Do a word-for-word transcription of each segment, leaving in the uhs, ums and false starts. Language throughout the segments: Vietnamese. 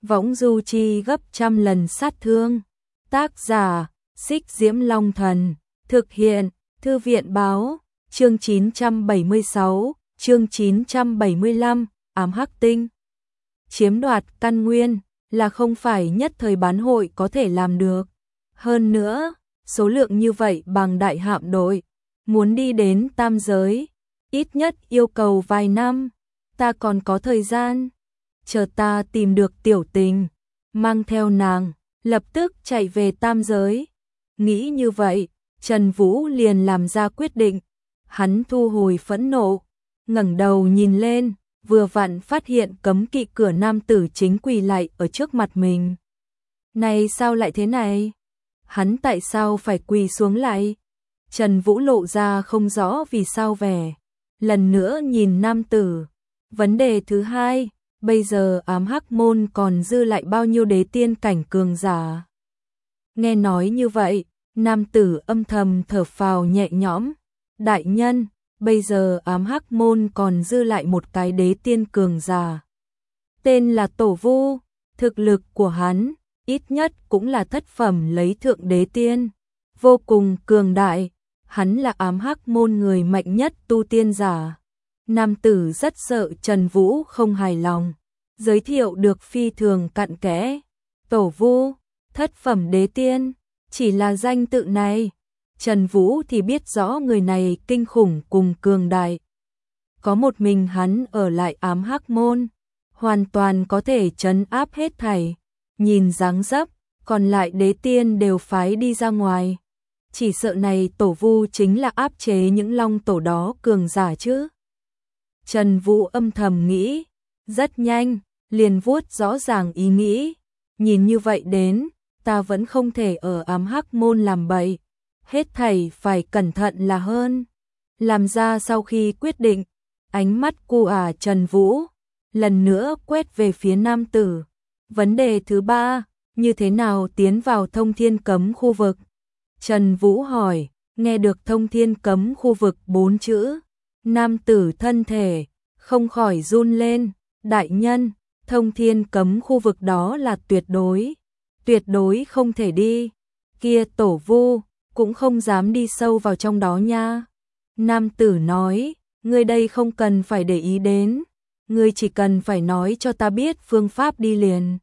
võng du chi gấp trăm lần sát thương. Tác giả, Xích Diễm Long Thần, thực hiện, Thư viện báo, chương chín trăm bảy mươi sáu, chương chín trăm bảy mươi lăm, ám hắc tinh. Chiếm đoạt căn nguyên là không phải nhất thời bán hội có thể làm được. Hơn nữa, số lượng như vậy bằng đại hạm đội, muốn đi đến tam giới, ít nhất yêu cầu vài năm, ta còn có thời gian. Chờ ta tìm được tiểu tình, mang theo nàng, lập tức chạy về tam giới. Nghĩ như vậy, Trần Vũ liền làm ra quyết định. Hắn thu hồi phẫn nộ, ngẩng đầu nhìn lên, vừa vặn phát hiện cấm kỵ cửa nam tử chính quỳ lại ở trước mặt mình. Này sao lại thế này? Hắn tại sao phải quỳ xuống lại? Trần Vũ lộ ra không rõ vì sao vẻ. Lần nữa nhìn nam tử. Vấn đề thứ hai, bây giờ ám hắc môn còn dư lại bao nhiêu đế tiên cảnh cường giả? Nghe nói như vậy, nam tử âm thầm thở phào nhẹ nhõm. Đại nhân, bây giờ ám hắc môn còn dư lại một cái đế tiên cường giả. Tên là Tổ Vu, thực lực của hắn, ít nhất cũng là thất phẩm lấy thượng đế tiên. Vô cùng cường đại, hắn là ám hắc môn người mạnh nhất tu tiên giả. Nam tử rất sợ Trần Vũ không hài lòng, giới thiệu được phi thường cặn kẽ. Tổ Vu, thất phẩm đế tiên, chỉ là danh tự này. Trần Vũ thì biết rõ người này kinh khủng cùng cường đại. Có một mình hắn ở lại ám hắc môn, hoàn toàn có thể trấn áp hết thảy. Nhìn dáng dấp, còn lại đế tiên đều phái đi ra ngoài. Chỉ sợ này Tổ Vu chính là áp chế những long tổ đó cường giả chứ. Trần Vũ âm thầm nghĩ, rất nhanh, liền vuốt rõ ràng ý nghĩ. Nhìn như vậy đến, ta vẫn không thể ở ám hắc môn làm bậy. Hết thảy phải cẩn thận là hơn. Làm ra sau khi quyết định, ánh mắt cu ả Trần Vũ lần nữa quét về phía nam tử. Vấn đề thứ ba, như thế nào tiến vào thông thiên cấm khu vực? Trần Vũ hỏi, nghe được thông thiên cấm khu vực bốn chữ. Nam tử thân thể không khỏi run lên. Đại nhân, thông thiên cấm khu vực đó là tuyệt đối, tuyệt đối không thể đi. Kia Tổ Vu cũng không dám đi sâu vào trong đó nha. Nam tử nói, ngươi đây không cần phải để ý đến, ngươi chỉ cần phải nói cho ta biết phương pháp đi liền.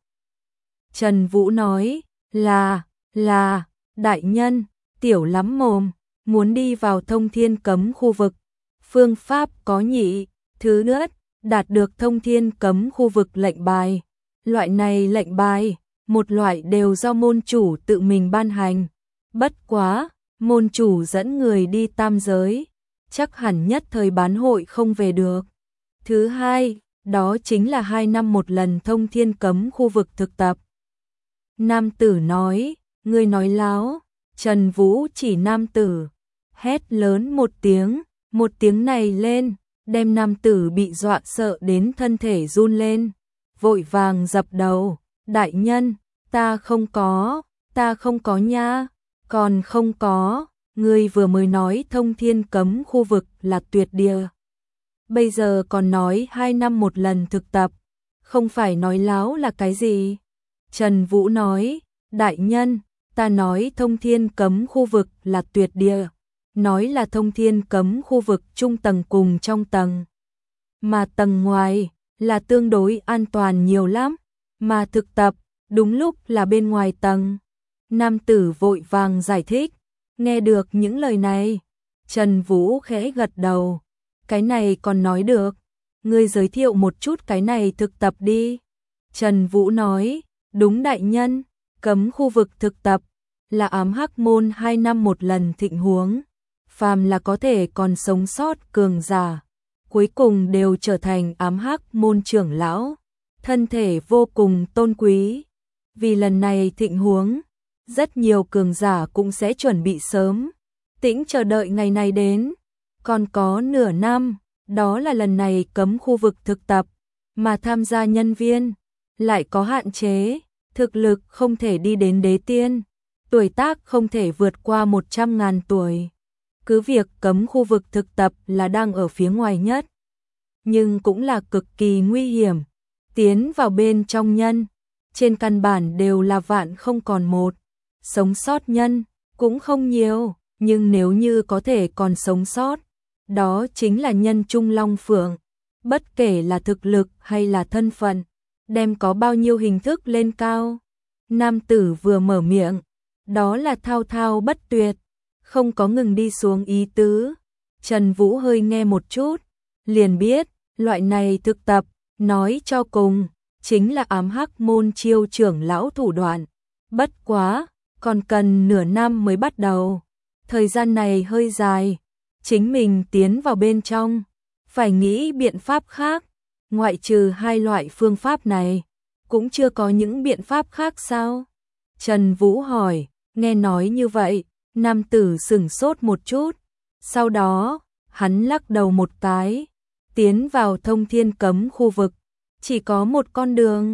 Trần Vũ nói, là, là, đại nhân, tiểu lắm mồm, muốn đi vào thông thiên cấm khu vực. Phương pháp có nhị, thứ nhất, đạt được thông thiên cấm khu vực lệnh bài. Loại này lệnh bài, một loại đều do môn chủ tự mình ban hành. Bất quá, môn chủ dẫn người đi tam giới, chắc hẳn nhất thời bán hội không về được. Thứ hai, đó chính là hai năm một lần thông thiên cấm khu vực thực tập. Nam tử nói, ngươi nói láo. Trần Vũ chỉ nam tử, hét lớn một tiếng, một tiếng này lên, đem nam tử bị dọa sợ đến thân thể run lên, vội vàng dập đầu, đại nhân, ta không có, ta không có nha. Còn không có, ngươi vừa mới nói thông thiên cấm khu vực là tuyệt địa. Bây giờ còn nói hai năm một lần thực tập, không phải nói láo là cái gì? Trần Vũ nói, đại nhân, ta nói thông thiên cấm khu vực là tuyệt địa, nói là thông thiên cấm khu vực trung tầng cùng trong tầng. Mà tầng ngoài là tương đối an toàn nhiều lắm, mà thực tập đúng lúc là bên ngoài tầng. Nam tử vội vàng giải thích, nghe được những lời này, Trần Vũ khẽ gật đầu, cái này còn nói được, ngươi giới thiệu một chút cái này thực tập đi. Trần Vũ nói, đúng đại nhân, cấm khu vực thực tập, là ám hắc môn hai năm một lần thịnh huống, phàm là có thể còn sống sót cường giả, cuối cùng đều trở thành ám hắc môn trưởng lão, thân thể vô cùng tôn quý. Vì lần này thịnh huống, rất nhiều cường giả cũng sẽ chuẩn bị sớm, tĩnh chờ đợi ngày này đến. Còn có nửa năm, đó là lần này cấm khu vực thực tập, mà tham gia nhân viên lại có hạn chế, thực lực không thể đi đến đế tiên, tuổi tác không thể vượt qua một trăm ngàn tuổi. Cứ việc cấm khu vực thực tập là đang ở phía ngoài nhất, nhưng cũng là cực kỳ nguy hiểm, tiến vào bên trong nhân trên căn bản đều là vạn không còn một. Sống sót nhân cũng không nhiều, nhưng nếu như có thể còn sống sót, đó chính là nhân trung long phượng. Bất kể là thực lực hay là thân phận, đem có bao nhiêu hình thức lên cao. Nam tử vừa mở miệng, đó là thao thao bất tuyệt, không có ngừng đi xuống ý tứ. Trần Vũ hơi nghe một chút, liền biết, loại này thực tập, nói cho cùng, chính là ám hắc môn chiêu trưởng lão thủ đoạn. Bất quá, còn cần nửa năm mới bắt đầu. Thời gian này hơi dài, chính mình tiến vào bên trong, phải nghĩ biện pháp khác, ngoại trừ hai loại phương pháp này, cũng chưa có những biện pháp khác sao? Trần Vũ hỏi, nghe nói như vậy, nam tử sửng sốt một chút, sau đó, hắn lắc đầu một cái, tiến vào thông thiên cấm khu vực, chỉ có một con đường,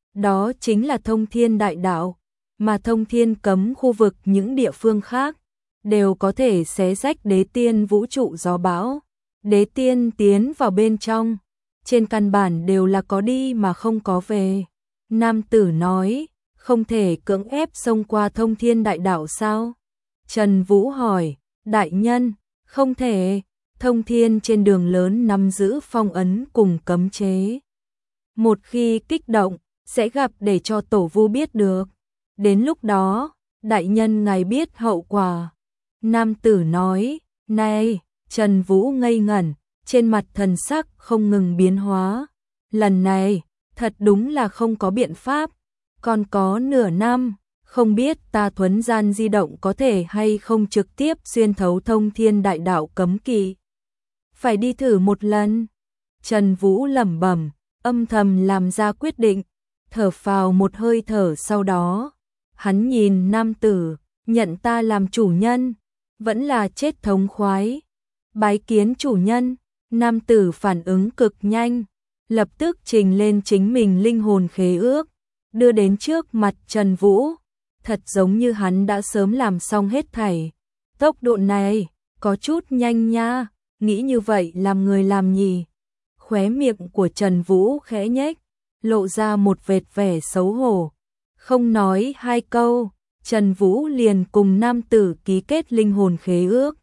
đó chính là thông thiên đại đạo, mà thông thiên cấm khu vực những địa phương khác, đều có thể xé rách đế tiên vũ trụ gió bão. Đế tiên tiến vào bên trong, trên căn bản đều là có đi mà không có về. Nam tử nói, không thể cưỡng ép xông qua thông thiên đại đạo sao? Trần Vũ hỏi, đại nhân, không thể, thông thiên trên đường lớn nắm giữ phong ấn cùng cấm chế. Một khi kích động, sẽ gặp để cho tổ vu biết được. Đến lúc đó, đại nhân ngài biết hậu quả. Nam tử nói, này, Trần Vũ ngây ngẩn, trên mặt thần sắc không ngừng biến hóa. Lần này, thật đúng là không có biện pháp, còn có nửa năm, không biết ta thuấn gian di động có thể hay không trực tiếp xuyên thấu thông thiên đại đạo cấm kỵ. Phải đi thử một lần. Trần Vũ lẩm bẩm, âm thầm làm ra quyết định, thở phào một hơi thở sau đó. Hắn nhìn nam tử, nhận ta làm chủ nhân, vẫn là chết thống khoái. Bái kiến chủ nhân, nam tử phản ứng cực nhanh, lập tức trình lên chính mình linh hồn khế ước, đưa đến trước mặt Trần Vũ, thật giống như hắn đã sớm làm xong hết thảy. Tốc độ này, có chút nhanh nha, nghĩ như vậy làm người làm nhỉ. Khóe miệng của Trần Vũ khẽ nhếch, lộ ra một vệt vẻ xấu hổ. Không nói hai câu, Trần Vũ liền cùng nam tử ký kết linh hồn khế ước.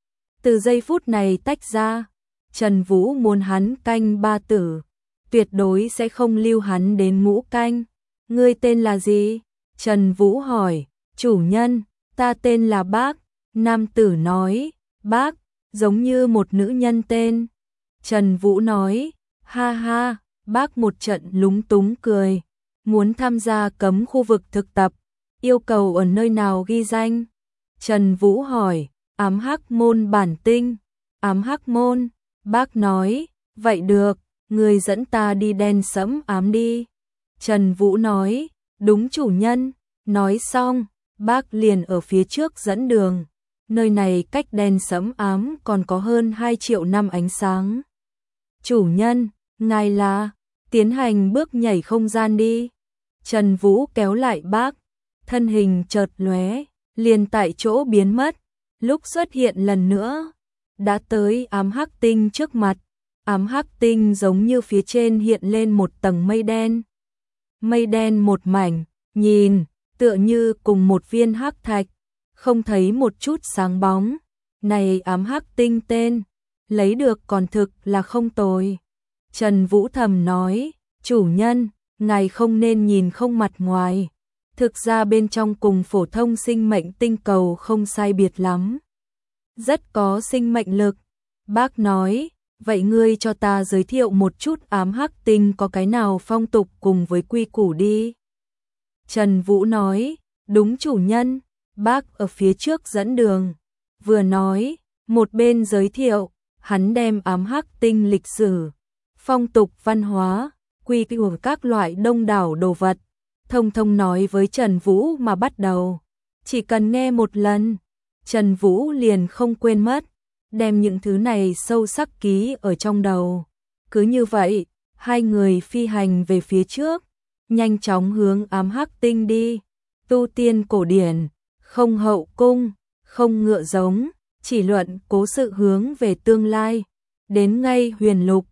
Từ giây phút này tách ra, Trần Vũ muốn hắn canh ba tử, tuyệt đối sẽ không lưu hắn đến ngũ canh. Ngươi tên là gì? Trần Vũ hỏi. Chủ nhân, ta tên là Bác. Nam tử nói, Bác, giống như một nữ nhân tên. Trần Vũ nói, ha ha, Bác một trận lúng túng cười. Muốn tham gia cấm khu vực thực tập, yêu cầu ở nơi nào ghi danh? Trần Vũ hỏi, ám hắc môn bản tinh. Ám hắc môn, Bác nói, vậy được, người dẫn ta đi đen sẫm ám đi. Trần Vũ nói, đúng chủ nhân. Nói xong, Bác liền ở phía trước dẫn đường. Nơi này cách đen sẫm ám còn có hơn hai triệu năm ánh sáng. Chủ nhân, ngài là, tiến hành bước nhảy không gian đi. Trần Vũ kéo lại Bác, thân hình chợt lóe, liền tại chỗ biến mất. Lúc xuất hiện lần nữa, đã tới ám hắc tinh trước mặt. Ám hắc tinh giống như phía trên hiện lên một tầng mây đen. Mây đen một mảnh, nhìn, tựa như cùng một viên hắc thạch, không thấy một chút sáng bóng. Này ám hắc tinh tên, lấy được còn thực là không tồi. Trần Vũ thầm nói, chủ nhân, ngài không nên nhìn không mặt ngoài. Thực ra bên trong cùng phổ thông sinh mệnh tinh cầu không sai biệt lắm. Rất có sinh mệnh lực. Bác nói, vậy ngươi cho ta giới thiệu một chút ám hắc tinh có cái nào phong tục cùng với quy củ đi. Trần Vũ nói, đúng chủ nhân. Bác ở phía trước dẫn đường. Vừa nói, một bên giới thiệu, hắn đem ám hắc tinh lịch sử, phong tục văn hóa, quy củ các loại đông đảo đồ vật, thông thông nói với Trần Vũ mà bắt đầu. Chỉ cần nghe một lần, Trần Vũ liền không quên mất, đem những thứ này sâu sắc ký ở trong đầu. Cứ như vậy, hai người phi hành về phía trước, nhanh chóng hướng ám hắc tinh đi. Tu tiên cổ điển, không hậu cung, không ngựa giống, chỉ luận cố sự hướng về tương lai. Đến ngay huyền lục,